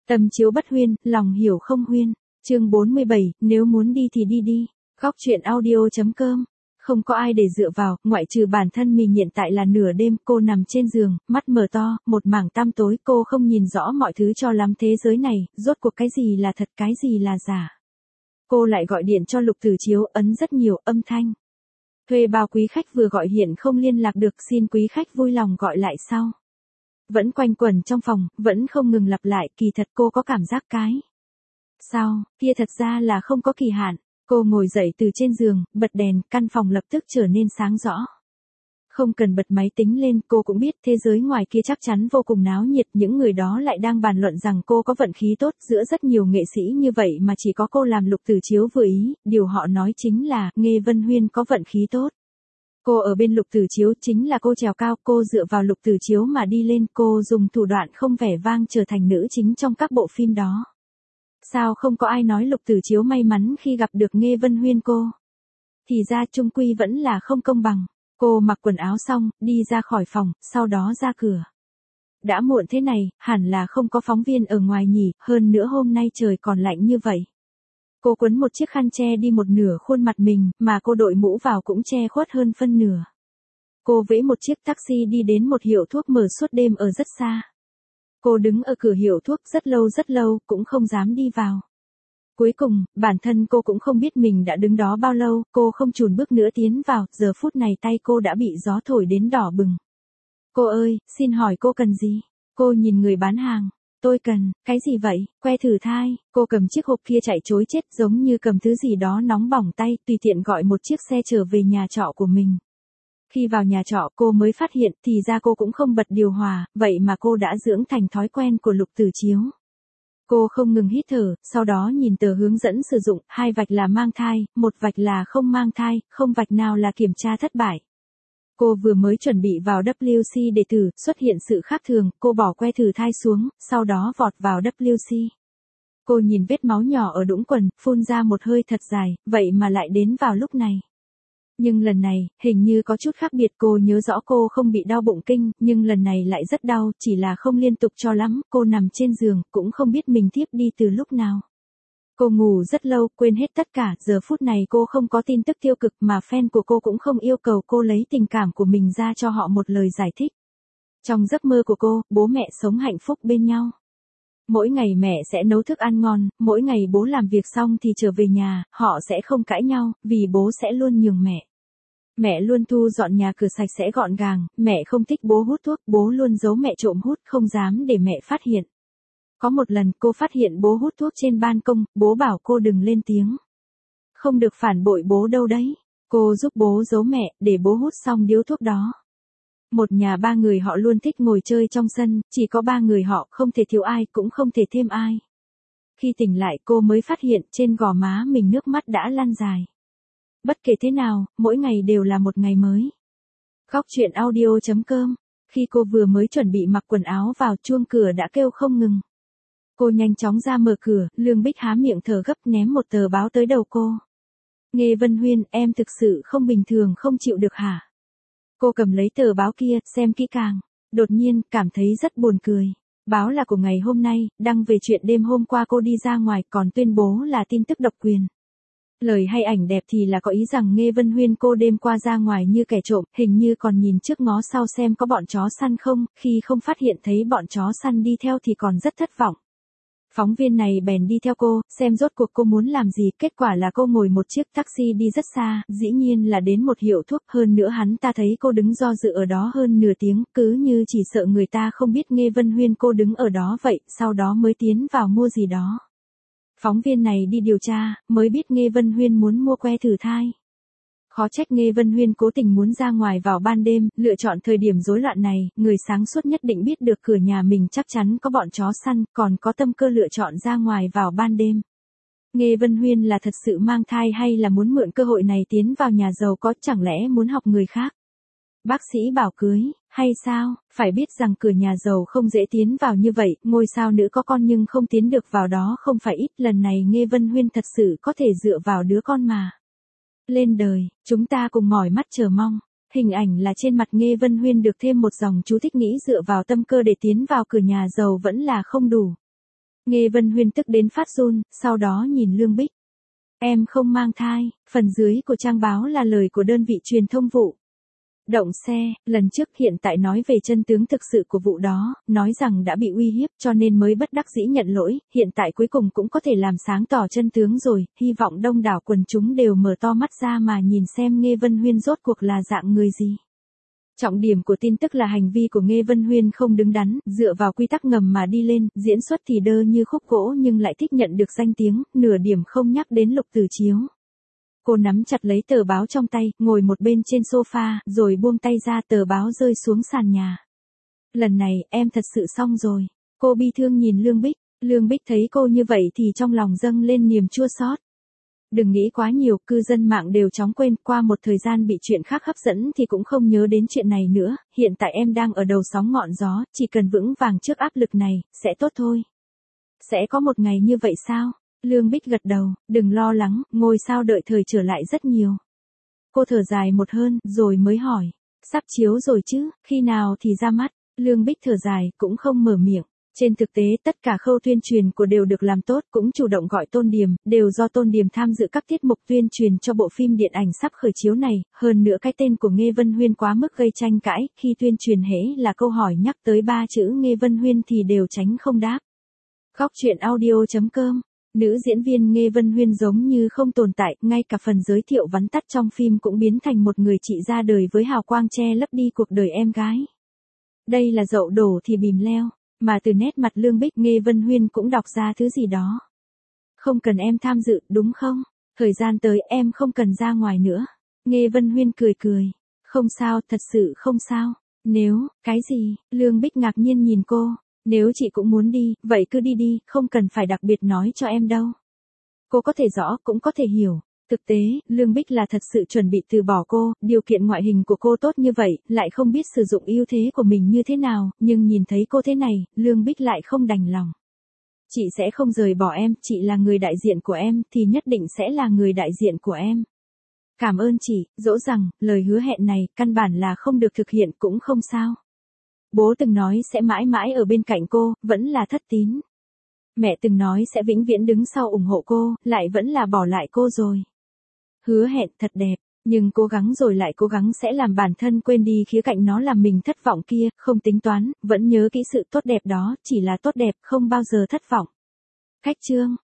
Tâm chiếu bất huyên, lòng hiểu không huyên. Chương 47, nếu muốn đi thì đi đi. Góc truyện audio.com. Không có ai để dựa vào, ngoại trừ bản thân mình. Hiện tại là nửa đêm, cô nằm trên giường, mắt mở to, một mảng tăm tối, cô không nhìn rõ mọi thứ cho lắm thế giới này, rốt cuộc cái gì là thật, cái gì là giả. Cô lại gọi điện cho Lục Tử Chiếu, ấn rất nhiều âm thanh. Thuê bao quý khách vừa gọi hiện không liên lạc được, xin quý khách vui lòng gọi lại sau. Vẫn quanh quẩn trong phòng, vẫn không ngừng lặp lại, kỳ thật cô có cảm giác cái. Sao, kia thật ra là không có kỳ hạn. Cô ngồi dậy từ trên giường, bật đèn, căn phòng lập tức trở nên sáng rõ. Không cần bật máy tính lên, cô cũng biết thế giới ngoài kia chắc chắn vô cùng náo nhiệt, những người đó lại đang bàn luận rằng cô có vận khí tốt, giữa rất nhiều nghệ sĩ như vậy mà chỉ có cô làm Lục Tử Chiếu vừa ý, điều họ nói chính là, Nghê Vân Huyên có vận khí tốt. Cô ở bên Lục Tử Chiếu chính là cô trèo cao, cô dựa vào Lục Tử Chiếu mà đi lên, cô dùng thủ đoạn không vẻ vang trở thành nữ chính trong các bộ phim đó. Sao không có ai nói Lục Tử Chiếu may mắn khi gặp được Nghê Vân Huyên cô? Thì ra chung quy vẫn là không công bằng. Cô mặc quần áo xong, đi ra khỏi phòng, sau đó ra cửa. Đã muộn thế này, hẳn là không có phóng viên ở ngoài nhỉ, hơn nữa hôm nay trời còn lạnh như vậy. Cô quấn một chiếc khăn che đi một nửa khuôn mặt mình, mà cô đội mũ vào cũng che khuất hơn phân nửa. Cô vẫy một chiếc taxi đi đến một hiệu thuốc mở suốt đêm ở rất xa. Cô đứng ở cửa hiệu thuốc rất lâu, cũng không dám đi vào. Cuối cùng, bản thân cô cũng không biết mình đã đứng đó bao lâu, cô không chùn bước nữa tiến vào, giờ phút này tay cô đã bị gió thổi đến đỏ bừng. Cô ơi, xin hỏi cô cần gì? Cô nhìn người bán hàng. Tôi cần, cái gì vậy? Que thử thai. Cô cầm chiếc hộp kia chạy trối chết giống như cầm thứ gì đó nóng bỏng tay, tùy tiện gọi một chiếc xe trở về nhà trọ của mình. Khi vào nhà trọ cô mới phát hiện thì ra cô cũng không bật điều hòa, vậy mà cô đã dưỡng thành thói quen của Lục Tử Chiếu. Cô không ngừng hít thở, sau đó nhìn tờ hướng dẫn sử dụng, 2 vạch là mang thai, 1 vạch là không mang thai, không vạch nào là kiểm tra thất bại. Cô vừa mới chuẩn bị vào WC để thử, xuất hiện sự khác thường, cô bỏ que thử thai xuống, sau đó vọt vào WC. Cô nhìn vết máu nhỏ ở đũng quần, phun ra một hơi thật dài, vậy mà lại đến vào lúc này. Nhưng lần này, hình như có chút khác biệt, cô nhớ rõ cô không bị đau bụng kinh, nhưng lần này lại rất đau, chỉ là không liên tục cho lắm, cô nằm trên giường, cũng không biết mình thiếp đi từ lúc nào. Cô ngủ rất lâu, quên hết tất cả, giờ phút này cô không có tin tức tiêu cực mà fan của cô cũng không yêu cầu cô lấy tình cảm của mình ra cho họ một lời giải thích. Trong giấc mơ của cô, bố mẹ sống hạnh phúc bên nhau. Mỗi ngày mẹ sẽ nấu thức ăn ngon, mỗi ngày bố làm việc xong thì trở về nhà, họ sẽ không cãi nhau, vì bố sẽ luôn nhường mẹ. Mẹ luôn thu dọn nhà cửa sạch sẽ gọn gàng, mẹ không thích bố hút thuốc, bố luôn giấu mẹ trộm hút, không dám để mẹ phát hiện. Có một lần cô phát hiện bố hút thuốc trên ban công, bố bảo cô đừng lên tiếng. Không được phản bội bố đâu đấy. Cô giúp bố giấu mẹ, để bố hút xong điếu thuốc đó. Một nhà 3 người họ luôn thích ngồi chơi trong sân, chỉ có 3 người họ, không thể thiếu ai, cũng không thể thêm ai. Khi tỉnh lại cô mới phát hiện trên gò má mình nước mắt đã lan dài. Bất kể thế nào, mỗi ngày đều là một ngày mới. Góc truyện audio.com. Khi cô vừa mới chuẩn bị mặc quần áo vào, chuông cửa đã kêu không ngừng. Cô nhanh chóng ra mở cửa, Lương Bích há miệng thở gấp ném một tờ báo tới đầu cô. Nghê Vân Huyên, em thực sự không bình thường, không chịu được hả? Cô cầm lấy tờ báo kia, xem kỹ càng. Đột nhiên, cảm thấy rất buồn cười. Báo là của ngày hôm nay, đăng về chuyện đêm hôm qua cô đi ra ngoài, còn tuyên bố là tin tức độc quyền. Lời hay ảnh đẹp thì là có ý rằng Nghê Vân Huyên cô đêm qua ra ngoài như kẻ trộm, hình như còn nhìn trước ngó sau xem có bọn chó săn không, khi không phát hiện thấy bọn chó săn đi theo thì còn rất thất vọng. Phóng viên này bèn đi theo cô, xem rốt cuộc cô muốn làm gì, kết quả là cô ngồi một chiếc taxi đi rất xa, dĩ nhiên là đến một hiệu thuốc, hơn nữa hắn ta thấy cô đứng do dự ở đó hơn nửa tiếng, cứ như chỉ sợ người ta không biết Nghê Vân Huyên cô đứng ở đó vậy, sau đó mới tiến vào mua gì đó. Phóng viên này đi điều tra, mới biết Nghê Vân Huyên muốn mua que thử thai. Khó trách Nghê Vân Huyên cố tình muốn ra ngoài vào ban đêm, lựa chọn thời điểm rối loạn này, người sáng suốt nhất định biết được cửa nhà mình chắc chắn có bọn chó săn, còn có tâm cơ lựa chọn ra ngoài vào ban đêm. Nghê Vân Huyên là thật sự mang thai hay là muốn mượn cơ hội này tiến vào nhà giàu có, chẳng lẽ muốn học người khác? Bác sĩ bảo cưới, hay sao? Phải biết rằng cửa nhà giàu không dễ tiến vào như vậy, ngôi sao nữ có con nhưng không tiến được vào đó không phải ít, lần này Nghê Vân Huyên thật sự có thể dựa vào đứa con mà. Lên đời, chúng ta cùng mỏi mắt chờ mong. Hình ảnh là trên mặt Nghê Vân Huyên được thêm một dòng chú thích nghĩ dựa vào tâm cơ để tiến vào cửa nhà giàu vẫn là không đủ. Nghe Vân Huyên tức đến phát run, sau đó nhìn Lương Bích. Em không mang thai, phần dưới của trang báo là lời của đơn vị truyền thông vụ động xe, lần trước hiện tại nói về chân tướng thực sự của vụ đó, nói rằng đã bị uy hiếp cho nên mới bất đắc dĩ nhận lỗi, hiện tại cuối cùng cũng có thể làm sáng tỏ chân tướng rồi, hy vọng đông đảo quần chúng đều mở to mắt ra mà nhìn xem Nghe Vân Huyên rốt cuộc là dạng người gì. Trọng điểm của tin tức là hành vi của Nghe Vân Huyên không đứng đắn, dựa vào quy tắc ngầm mà đi lên, diễn xuất thì đơ như khúc gỗ nhưng lại thích nhận được danh tiếng, nửa điểm không nhắc đến Lục Tử Chiếu. Cô nắm chặt lấy tờ báo trong tay, ngồi một bên trên sofa, rồi buông tay ra, tờ báo rơi xuống sàn nhà. Lần này, em thật sự xong rồi. Cô bi thương nhìn Lương Bích. Lương Bích thấy cô như vậy thì trong lòng dâng lên niềm chua xót. Đừng nghĩ quá nhiều, cư dân mạng đều chóng quên, qua một thời gian bị chuyện khác hấp dẫn thì cũng không nhớ đến chuyện này nữa, hiện tại em đang ở đầu sóng ngọn gió, chỉ cần vững vàng trước áp lực này, sẽ tốt thôi. Sẽ có một ngày như vậy sao? Lương Bích gật đầu, đừng lo lắng, ngôi sao đợi thời trở lại rất nhiều. Cô thở dài một hơi, rồi mới hỏi, sắp chiếu rồi chứ, khi nào thì ra mắt? Lương Bích thở dài, cũng không mở miệng. Trên thực tế tất cả khâu tuyên truyền của đều được làm tốt, cũng chủ động gọi Tôn Điềm, đều do Tôn Điềm tham dự các tiết mục tuyên truyền cho bộ phim điện ảnh sắp khởi chiếu này, hơn nữa cái tên của Nghe Vân Huyên quá mức gây tranh cãi, khi tuyên truyền hễ là câu hỏi nhắc tới 3 chữ Nghe Vân Huyên thì đều tránh không đáp. Khóc chuyện audio.com. Nữ diễn viên Nghe Vân Huyên giống như không tồn tại, ngay cả phần giới thiệu vắn tắt trong phim cũng biến thành một người chị ra đời với hào quang che lấp đi cuộc đời em gái. Đây là dậu đổ thì bìm leo. Mà từ nét mặt Lương Bích, Nghe Vân Huyên cũng đọc ra thứ gì đó. Không cần em tham dự, đúng không? Thời gian tới em không cần ra ngoài nữa. Nghe Vân Huyên cười cười. Không sao, thật sự không sao. Nếu, cái gì? Lương Bích ngạc nhiên nhìn cô. Nếu chị cũng muốn đi, vậy cứ đi đi, không cần phải đặc biệt nói cho em đâu. Cô có thể rõ, cũng có thể hiểu. Thực tế, Lương Bích là thật sự chuẩn bị từ bỏ cô, điều kiện ngoại hình của cô tốt như vậy, lại không biết sử dụng ưu thế của mình như thế nào, nhưng nhìn thấy cô thế này, Lương Bích lại không đành lòng. Chị sẽ không rời bỏ em, chị là người đại diện của em, thì nhất định sẽ là người đại diện của em. Cảm ơn chị, dẫu rằng, lời hứa hẹn này, căn bản là không được thực hiện cũng không sao. Bố từng nói sẽ mãi mãi ở bên cạnh cô, vẫn là thất tín. Mẹ từng nói sẽ vĩnh viễn đứng sau ủng hộ cô, lại vẫn là bỏ lại cô rồi. Hứa hẹn thật đẹp, nhưng cố gắng rồi lại cố gắng sẽ làm bản thân quên đi khía cạnh nó làm mình thất vọng kia, không tính toán, vẫn nhớ kỹ sự tốt đẹp đó, chỉ là tốt đẹp, không bao giờ thất vọng. Khách chương.